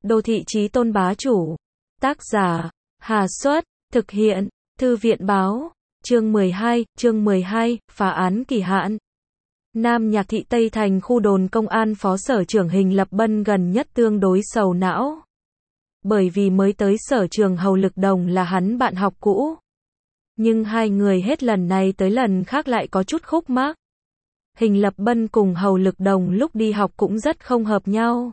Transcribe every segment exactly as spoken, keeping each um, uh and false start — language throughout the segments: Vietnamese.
Đô thị chí tôn bá chủ. Tác giả, Hà Xuất, thực hiện, Thư viện báo, chương mười hai, chương mười hai, phá án kỳ hạn. Nam Nhạc thị Tây Thành khu đồn công an phó sở trưởng Hình Lập Bân gần nhất tương đối sầu não. Bởi vì mới tới sở trường Hầu Lực Đồng là hắn bạn học cũ. Nhưng hai người hết lần này tới lần khác lại có chút khúc mắc. Hình Lập Bân cùng Hầu Lực Đồng lúc đi học cũng rất không hợp nhau.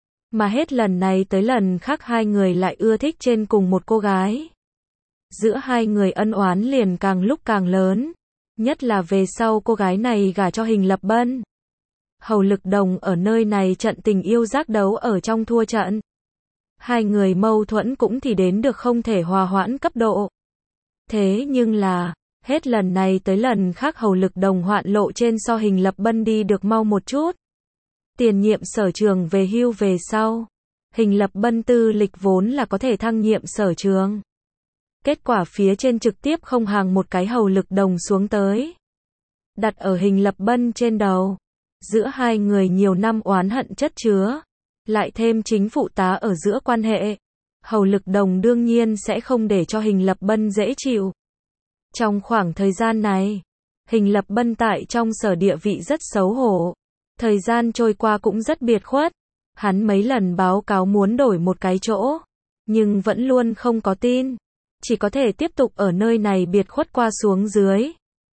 Mà hết lần này tới lần khác hai người lại ưa thích trên cùng một cô gái. Giữa hai người ân oán liền càng lúc càng lớn. Nhất là về sau cô gái này gả cho Hình Lập Bân. Hầu Lực Đồng ở nơi này trận tình yêu giác đấu ở trong thua trận. Hai người mâu thuẫn cũng thì đến được không thể hòa hoãn cấp độ. Thế nhưng là, hết lần này tới lần khác Hầu Lực Đồng hoạn lộ trên so Hình Lập Bân đi được mau một chút. Tiền nhiệm sở trường về hưu về sau. Hình Lập Bân tư lịch vốn là có thể thăng nhiệm sở trường. Kết quả phía trên trực tiếp không hàng một cái Hầu Lực Đồng xuống tới. Đặt ở Hình Lập Bân trên đầu. Giữa hai người nhiều năm oán hận chất chứa. Lại thêm chính phụ tá ở giữa quan hệ. Hầu Lực Đồng đương nhiên sẽ không để cho Hình Lập Bân dễ chịu. Trong khoảng thời gian này, Hình Lập Bân tại trong sở địa vị rất xấu hổ. Thời gian trôi qua cũng rất biệt khuất. Hắn mấy lần báo cáo muốn đổi một cái chỗ. Nhưng vẫn luôn không có tin. Chỉ có thể tiếp tục ở nơi này biệt khuất qua xuống dưới.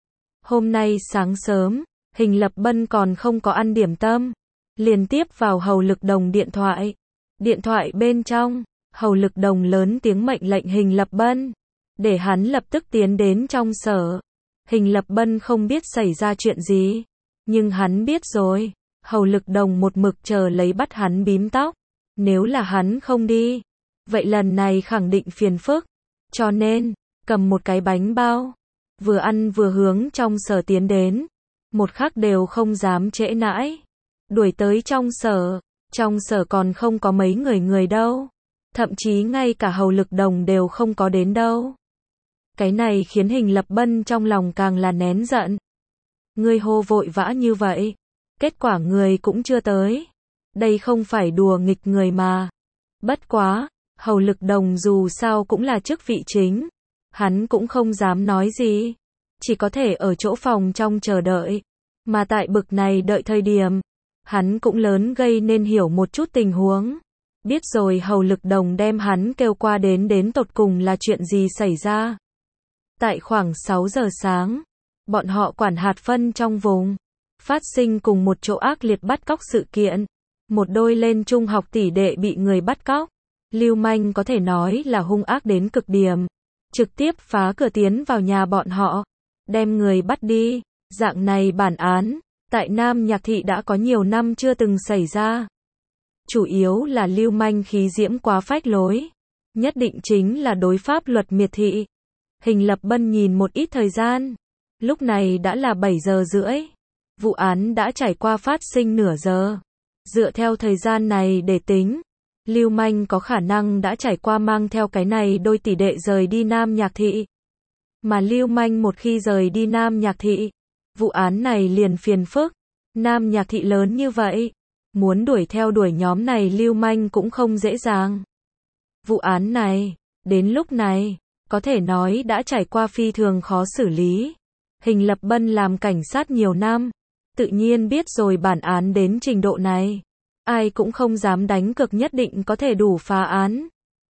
Hôm nay sáng sớm, Hình Lập Bân còn không có ăn điểm tâm. Liền tiếp vào Hầu Lực Đồng điện thoại. Điện thoại bên trong, Hầu Lực Đồng lớn tiếng mệnh lệnh Hình Lập Bân. Để hắn lập tức tiến đến trong sở. Hình Lập Bân không biết xảy ra chuyện gì. Nhưng hắn biết rồi. Hầu Lực Đồng một mực chờ lấy bắt hắn bím tóc. Nếu là hắn không đi. Vậy lần này khẳng định phiền phức. Cho nên, cầm một cái bánh bao. Vừa ăn vừa hướng trong sở tiến đến. Một khắc đều không dám trễ nãi. Đuổi tới trong sở. Trong sở còn không có mấy người người đâu. Thậm chí ngay cả Hầu Lực Đồng đều không có đến đâu. Cái này khiến Hình Lập Bân trong lòng càng là nén giận. Ngươi hô vội vã như vậy. Kết quả người cũng chưa tới. Đây không phải đùa nghịch người mà. Bất quá, Hầu Lực Đồng dù sao cũng là chức vị chính. Hắn cũng không dám nói gì. Chỉ có thể ở chỗ phòng trong chờ đợi. Mà tại bực này đợi thời điểm. Hắn cũng lớn gây nên hiểu một chút tình huống. Biết rồi Hầu Lực Đồng đem hắn kêu qua đến đến tột cùng là chuyện gì xảy ra. Tại khoảng sáu giờ sáng. Bọn họ quản hạt phân trong vùng. Phát sinh cùng một chỗ ác liệt bắt cóc sự kiện. Một đôi lên trung học tỷ đệ bị người bắt cóc. Lưu manh có thể nói là hung ác đến cực điểm. Trực tiếp phá cửa tiến vào nhà bọn họ. Đem người bắt đi. Dạng này bản án. Tại Nam Nhạc thị đã có nhiều năm chưa từng xảy ra. Chủ yếu là lưu manh khí diễm quá phách lối. Nhất định chính là đối pháp luật miệt thị. Hình Lập Bân nhìn một ít thời gian. Lúc này đã là bảy giờ rưỡi. Vụ án đã trải qua phát sinh nửa giờ. Dựa theo thời gian này để tính. Lưu manh có khả năng đã trải qua mang theo cái này đôi tỷ đệ rời đi Nam Nhạc thị. Mà lưu manh một khi rời đi Nam Nhạc thị. Vụ án này liền phiền phức. Nam Nhạc thị lớn như vậy. Muốn đuổi theo đuổi nhóm này lưu manh cũng không dễ dàng. Vụ án này, đến lúc này, có thể nói đã trải qua phi thường khó xử lý. Hình Lập Bân làm cảnh sát nhiều năm. Tự nhiên biết rồi bản án đến trình độ này. Ai cũng không dám đánh cược nhất định có thể đủ phá án.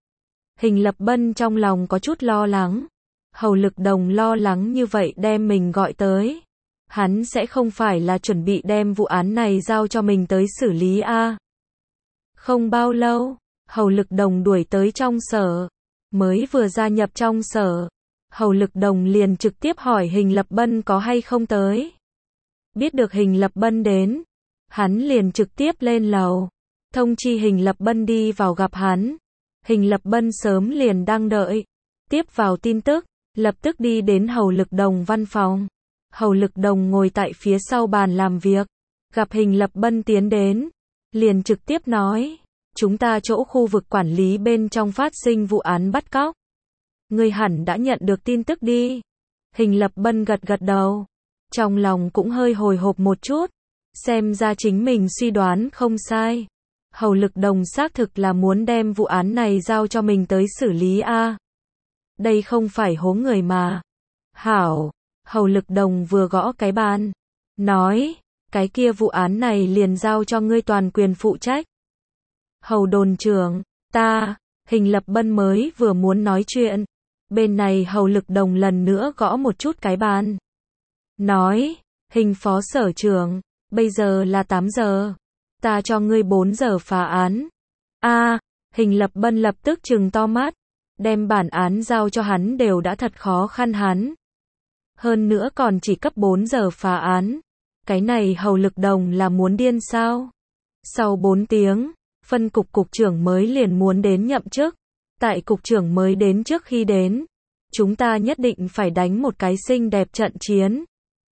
Hình Lập Bân trong lòng có chút lo lắng. Hầu Lực Đồng lo lắng như vậy đem mình gọi tới. Hắn sẽ không phải là chuẩn bị đem vụ án này giao cho mình tới xử lý a. À. Không bao lâu, Hầu Lực Đồng đuổi tới trong sở. Mới vừa gia nhập trong sở. Hầu Lực Đồng liền trực tiếp hỏi Hình Lập Bân có hay không tới. Biết được Hình Lập Bân đến. Hắn liền trực tiếp lên lầu. Thông chi Hình Lập Bân đi vào gặp hắn. Hình Lập Bân sớm liền đang đợi. Tiếp vào tin tức. Lập tức đi đến Hầu Lực Đồng văn phòng. Hầu Lực Đồng ngồi tại phía sau bàn làm việc. Gặp Hình Lập Bân tiến đến. Liền trực tiếp nói. Chúng ta chỗ khu vực quản lý bên trong phát sinh vụ án bắt cóc. Ngươi hẳn đã nhận được tin tức đi. Hình Lập Bân gật gật đầu. Trong lòng cũng hơi hồi hộp một chút. Xem ra chính mình suy đoán không sai. Hầu Lực Đồng xác thực là muốn đem vụ án này giao cho mình tới xử lý a. Đây không phải hố người mà. Hảo, Hầu Lực Đồng vừa gõ cái bàn, nói, cái kia vụ án này liền giao cho ngươi toàn quyền phụ trách. Hầu đồn trưởng, ta, Hình Lập Bân mới vừa muốn nói chuyện. Bên này Hầu Lực Đồng lần nữa gõ một chút cái bàn. Nói, Hình phó sở trưởng, bây giờ là tám giờ. Ta cho ngươi bốn giờ phá án. A, Hình Lập Bân lập tức trừng to mắt. Đem bản án giao cho hắn đều đã thật khó khăn hắn. Hơn nữa còn chỉ cấp bốn giờ phá án. Cái này Hầu Lực Đồng là muốn điên sao? Sau bốn tiếng, phân cục cục trưởng mới liền muốn đến nhậm chức. Tại cục trưởng mới đến trước khi đến, chúng ta nhất định phải đánh một cái xinh đẹp trận chiến.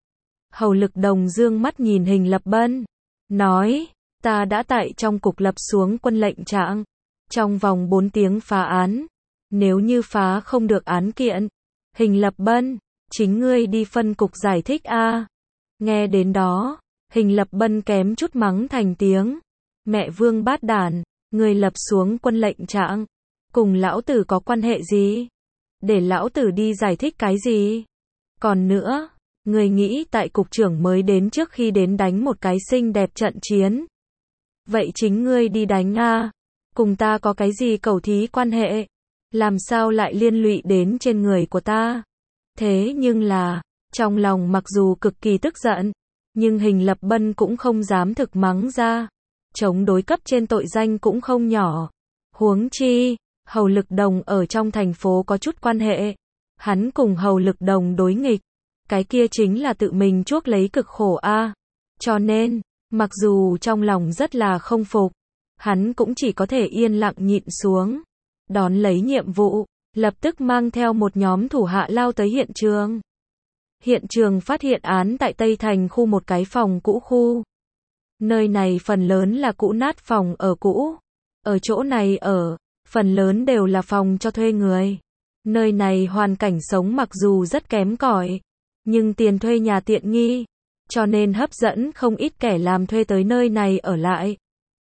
Hầu Lực Đồng dương mắt nhìn Hình Lập Bân, nói, ta đã tại trong cục lập xuống quân lệnh trạng, trong vòng bốn tiếng phá án. Nếu như phá không được án kiện, Hình Lập Bân, chính ngươi đi phân cục giải thích a. Nghe đến đó, Hình Lập Bân kém chút mắng thành tiếng. Mẹ Vương bát đản, ngươi lập xuống quân lệnh trạng, cùng lão tử có quan hệ gì? Để lão tử đi giải thích cái gì? Còn nữa, ngươi nghĩ tại cục trưởng mới đến trước khi đến đánh một cái xinh đẹp trận chiến. Vậy chính ngươi đi đánh a, cùng ta có cái gì cầu thí quan hệ? Làm sao lại liên lụy đến trên người của ta? Thế nhưng là, trong lòng mặc dù cực kỳ tức giận, nhưng Hình Lập Bân cũng không dám thực mắng ra. Chống đối cấp trên tội danh cũng không nhỏ. Huống chi, Hầu Lực Đồng ở trong thành phố có chút quan hệ. Hắn cùng Hầu Lực Đồng đối nghịch. Cái kia chính là tự mình chuốc lấy cực khổ a. Cho nên, mặc dù trong lòng rất là không phục, hắn cũng chỉ có thể yên lặng nhịn xuống. Đón lấy nhiệm vụ, lập tức mang theo một nhóm thủ hạ lao tới hiện trường. Hiện trường phát hiện án tại Tây Thành khu một cái phòng cũ khu. Nơi này phần lớn là cũ nát phòng ở cũ. Ở chỗ này ở, phần lớn đều là phòng cho thuê người. Nơi này hoàn cảnh sống mặc dù rất kém cỏi, nhưng tiền thuê nhà tiện nghi, cho nên hấp dẫn không ít kẻ làm thuê tới nơi này ở lại.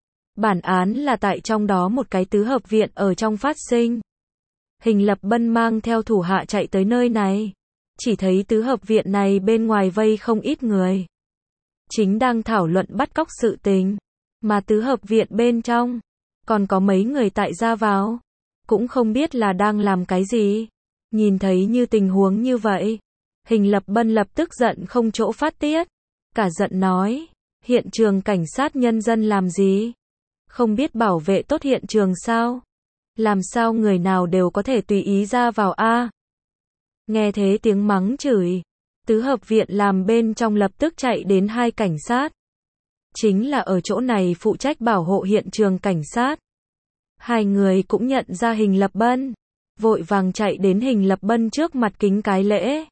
Bản án là tại trong đó một cái tứ hợp viện ở trong phát sinh. Hình Lập Bân mang theo thủ hạ chạy tới nơi này. Chỉ thấy tứ hợp viện này bên ngoài vây không ít người. Chính đang thảo luận bắt cóc sự tình. Mà tứ hợp viện bên trong, còn có mấy người tại ra vào. Cũng không biết là đang làm cái gì. Nhìn thấy như tình huống như vậy. Hình Lập Bân lập tức giận không chỗ phát tiết. Cả giận nói, hiện trường cảnh sát nhân dân làm gì? Không biết bảo vệ tốt hiện trường sao? Làm sao người nào đều có thể tùy ý ra vào a? Nghe thế tiếng mắng chửi, tứ hợp viện làm bên trong lập tức chạy đến hai cảnh sát. Chính là ở chỗ này phụ trách bảo hộ hiện trường cảnh sát. Hai người cũng nhận ra Hình Lập Bân, vội vàng chạy đến Hình Lập Bân trước mặt kính cái lễ.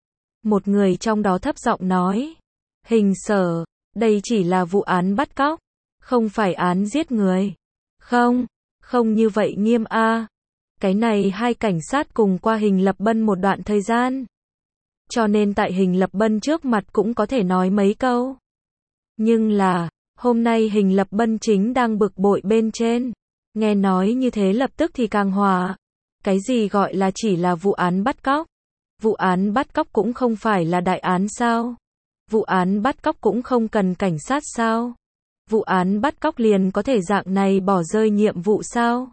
Một người trong đó thấp giọng nói, Hình sở, đây chỉ là vụ án bắt cóc, không phải án giết người. Không, không như vậy nghiêm a. Cái này hai cảnh sát cùng qua Hình Lập Bân một đoạn thời gian. Cho nên tại Hình Lập Bân trước mặt cũng có thể nói mấy câu. Nhưng là, hôm nay Hình Lập Bân chính đang bực bội bên trên. Nghe nói như thế lập tức thì càng hòa. Cái gì gọi là chỉ là vụ án bắt cóc? Vụ án bắt cóc cũng không phải là đại án sao? Vụ án bắt cóc cũng không cần cảnh sát sao? Vụ án bắt cóc liền có thể dạng này bỏ rơi nhiệm vụ sao?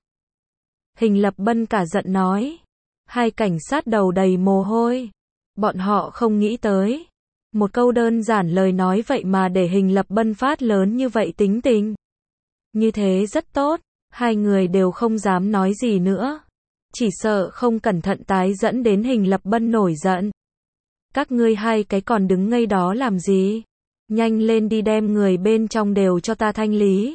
Hình Lập Bân cả giận nói. Hai cảnh sát đầu đầy mồ hôi. Bọn họ không nghĩ tới. Một câu đơn giản lời nói vậy mà để Hình Lập Bân phát lớn như vậy tính tình. Như thế rất tốt. Hai người đều không dám nói gì nữa. Chỉ sợ không cẩn thận tái dẫn đến Hình Lập Bân nổi giận. Các ngươi hai cái còn đứng ngây đó làm gì? Nhanh lên đi đem người bên trong đều cho ta thanh lý.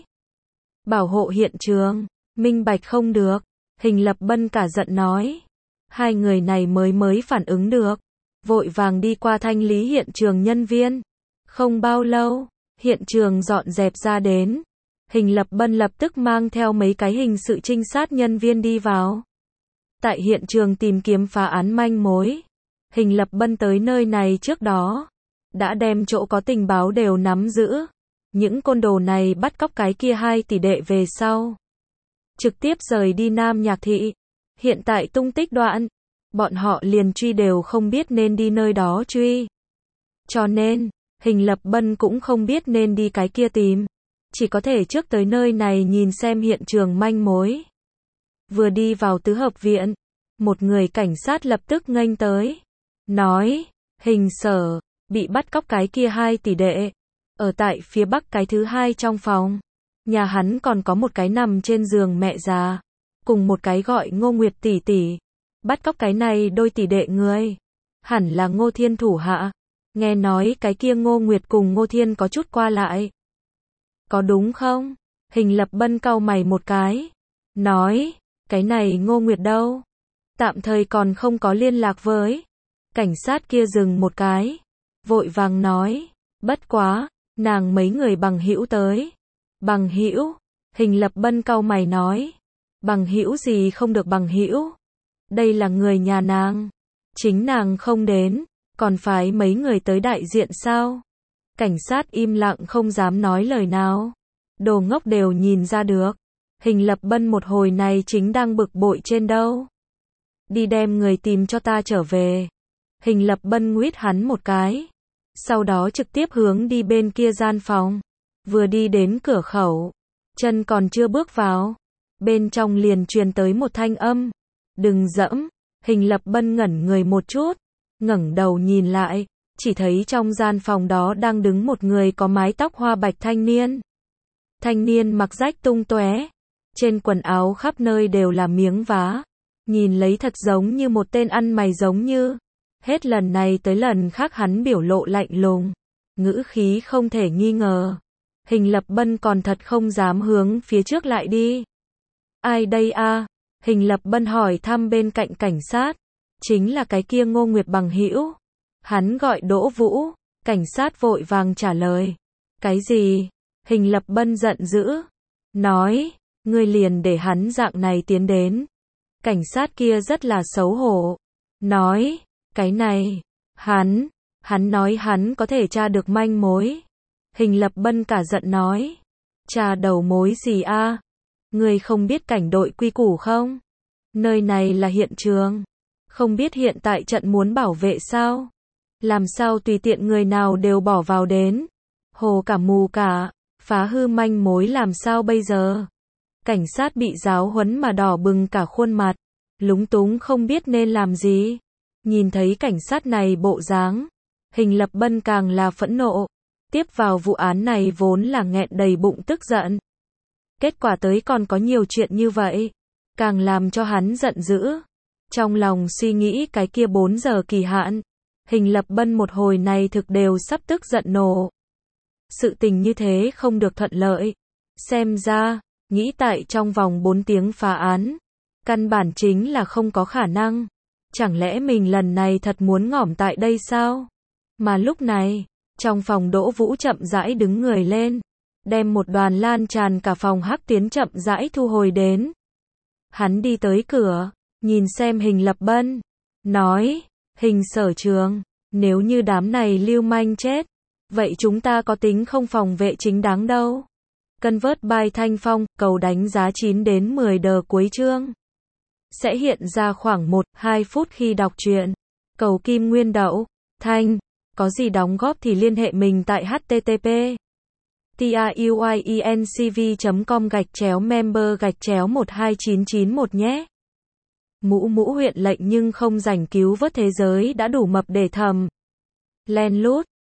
Bảo hộ hiện trường. Minh bạch không được. Hình Lập Bân cả giận nói. Hai người này mới mới phản ứng được. Vội vàng đi qua thanh lý hiện trường nhân viên. Không bao lâu, hiện trường dọn dẹp ra đến. Hình Lập Bân lập tức mang theo mấy cái hình sự trinh sát nhân viên đi vào. Tại hiện trường tìm kiếm phá án manh mối. Hình Lập Bân tới nơi này trước đó. Đã đem chỗ có tình báo đều nắm giữ. những côn đồ này bắt cóc cái kia hai tỷ đệ về sau. Trực tiếp rời đi Nam Nhạc Thị. Hiện tại tung tích đoạn. Bọn họ liền truy đều không biết nên đi nơi đó truy. Cho nên, Hình Lập Bân cũng không biết nên đi cái kia tìm. Chỉ có thể trước tới nơi này nhìn xem hiện trường manh mối. Vừa đi vào tứ hợp viện, một người cảnh sát lập tức nghênh tới. Nói, Hình Sở, bị bắt cóc cái kia hai tỷ đệ. Ở tại phía bắc cái thứ hai trong phòng. Nhà hắn còn có một cái nằm trên giường mẹ già. Cùng một cái gọi Ngô Nguyệt tỷ tỷ. Bắt cóc cái này đôi tỷ đệ người. Hẳn là Ngô Thiên thủ hạ. Nghe nói cái kia Ngô Nguyệt cùng Ngô Thiên có chút qua lại. Có đúng không? Hình Lập Bân cau mày một cái. Nói, cái này Ngô Nguyệt đâu? Tạm thời còn không có liên lạc với. Cảnh sát kia dừng một cái. Vội vàng nói, bất quá, nàng mấy người bằng hữu tới. Bằng hữu? Hình Lập Bân cau mày nói. Bằng hữu gì không được bằng hữu? Đây là người nhà nàng. Chính nàng không đến, còn phải mấy người tới đại diện sao? Cảnh sát im lặng không dám nói lời nào. Đồ ngốc đều nhìn ra được. Hình Lập Bân một hồi này chính đang bực bội trên đâu. Đi đem người tìm cho ta trở về. Hình Lập Bân nguyết hắn một cái. Sau đó trực tiếp hướng đi bên kia gian phòng. Vừa đi đến cửa khẩu. Chân còn chưa bước vào. Bên trong liền truyền tới một thanh âm. Đừng dẫm. Hình Lập Bân ngẩn người một chút. Ngẩng đầu nhìn lại. Chỉ thấy trong gian phòng đó đang đứng một người có mái tóc hoa bạch thanh niên. Thanh niên mặc rách tung tóe. Trên quần áo khắp nơi đều là miếng vá. Nhìn lấy thật giống như một tên ăn mày giống như. Hết lần này tới lần khác hắn biểu lộ lạnh lùng. Ngữ khí không thể nghi ngờ. Hình Lập Bân còn thật không dám hướng phía trước lại đi. Ai đây a? Hình Lập Bân hỏi thăm bên cạnh cảnh sát. Chính là cái kia Ngô Nguyệt bằng hữu. Hắn gọi Đỗ Vũ. Cảnh sát vội vàng trả lời. Cái gì? Hình Lập Bân giận dữ. Nói, ngươi liền để hắn dạng này tiến đến. Cảnh sát kia rất là xấu hổ. Nói, cái này, hắn, hắn nói hắn có thể tra được manh mối. Hình Lập Bân cả giận nói. Tra đầu mối gì a? Ngươi không biết cảnh đội quy củ không? Nơi này là hiện trường. Không biết hiện tại trận muốn bảo vệ sao? Làm sao tùy tiện người nào đều bỏ vào đến? Hồ cả mù cả, phá hư manh mối làm sao bây giờ? Cảnh sát bị giáo huấn mà đỏ bừng cả khuôn mặt, lúng túng không biết nên làm gì. Nhìn thấy cảnh sát này bộ dáng, Hình Lập Bân càng là phẫn nộ. Tiếp vào vụ án này vốn là nghẹn đầy bụng tức giận. Kết quả tới còn có nhiều chuyện như vậy, càng làm cho hắn giận dữ. Trong lòng suy nghĩ cái kia bốn giờ kỳ hạn, Hình Lập Bân một hồi này thực đều sắp tức giận nổ. Sự tình như thế không được thuận lợi. Xem ra, nghĩ tại trong vòng bốn tiếng phá án, căn bản chính là không có khả năng. Chẳng lẽ mình lần này thật muốn ngỏm tại đây sao? Mà lúc này, trong phòng Đỗ Vũ chậm rãi đứng người lên, đem một đoàn lan tràn cả phòng hắc tiến chậm rãi thu hồi đến. Hắn đi tới cửa, nhìn xem Hình Lập Bân, nói, Hình Sở Trường, nếu như đám này lưu manh chết, vậy chúng ta có tính không phòng vệ chính đáng đâu. Convert by Thanh Phong, cầu đánh giá chín đến mười đờ cuối chương. Sẽ hiện ra khoảng một đến hai phút khi đọc truyện. Cầu Kim Nguyên Đậu, Thanh, có gì đóng góp thì liên hệ mình tại http truyencv chấm com gạch chéo member gạch chéo một hai chín chín một nhé. Mũ mũ huyện lệnh nhưng không rảnh cứu vớt thế giới đã đủ mập để thầm. Len lút.